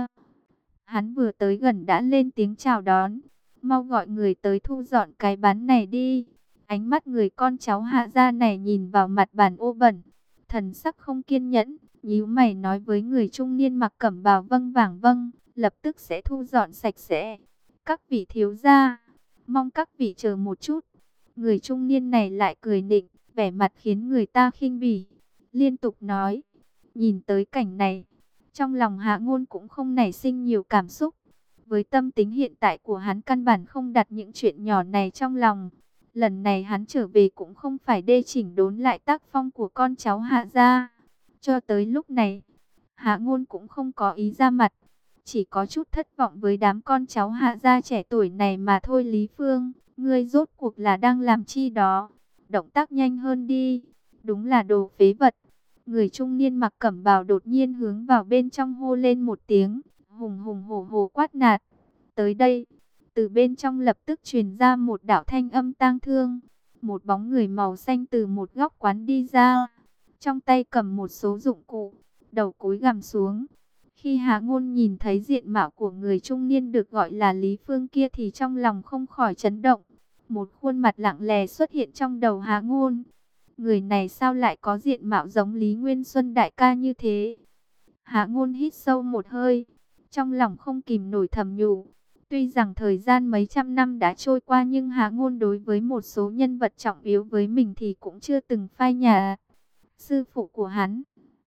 Hắn vừa tới gần đã lên tiếng chào đón. Mau gọi người tới thu dọn cái bán này đi. Ánh mắt người con cháu Hạ gia này nhìn vào mặt bàn ô bẩn, thần sắc không kiên nhẫn, nhíu mày nói với người trung niên mặc cẩm bào vâng vàng vâng, lập tức sẽ thu dọn sạch sẽ. Các vị thiếu gia, mong các vị chờ một chút. Người trung niên này lại cười nịnh, vẻ mặt khiến người ta khinh bỉ, liên tục nói. Nhìn tới cảnh này, trong lòng Hạ Ngôn cũng không nảy sinh nhiều cảm xúc. Với tâm tính hiện tại của hắn, căn bản không đặt những chuyện nhỏ này trong lòng. Lần này hắn trở về cũng không phải đê chỉnh đốn lại tác phong của con cháu Hạ gia. Cho tới lúc này, Hạ Ngôn cũng không có ý ra mặt, chỉ có chút thất vọng với đám con cháu Hạ gia trẻ tuổi này mà thôi. Lý Phương, ngươi rốt cuộc là đang làm chi đó? Động tác nhanh hơn đi, đúng là đồ phế vật. Người trung niên mặc cẩm bào đột nhiên hướng vào bên trong hô lên một tiếng, hùng hùng hổ hổ quát nạt. Tới đây, từ bên trong lập tức truyền ra một đạo thanh âm tang thương. Một bóng người màu xanh từ một góc quán đi ra, trong tay cầm một số dụng cụ, đầu cúi gằm xuống. Khi Hạ Ngôn nhìn thấy diện mạo của người trung niên được gọi là Lý Phương kia thì trong lòng không khỏi chấn động. Một khuôn mặt lặng lè xuất hiện trong đầu Hạ Ngôn. Người này sao lại có diện mạo giống Lý Nguyên Xuân đại ca như thế? Hạ Ngôn hít sâu một hơi, trong lòng không kìm nổi thầm nhủ. Tuy rằng thời gian mấy trăm năm đã trôi qua, nhưng Hạ Ngôn đối với một số nhân vật trọng yếu với mình thì cũng chưa từng phai nhạt. Sư phụ của hắn,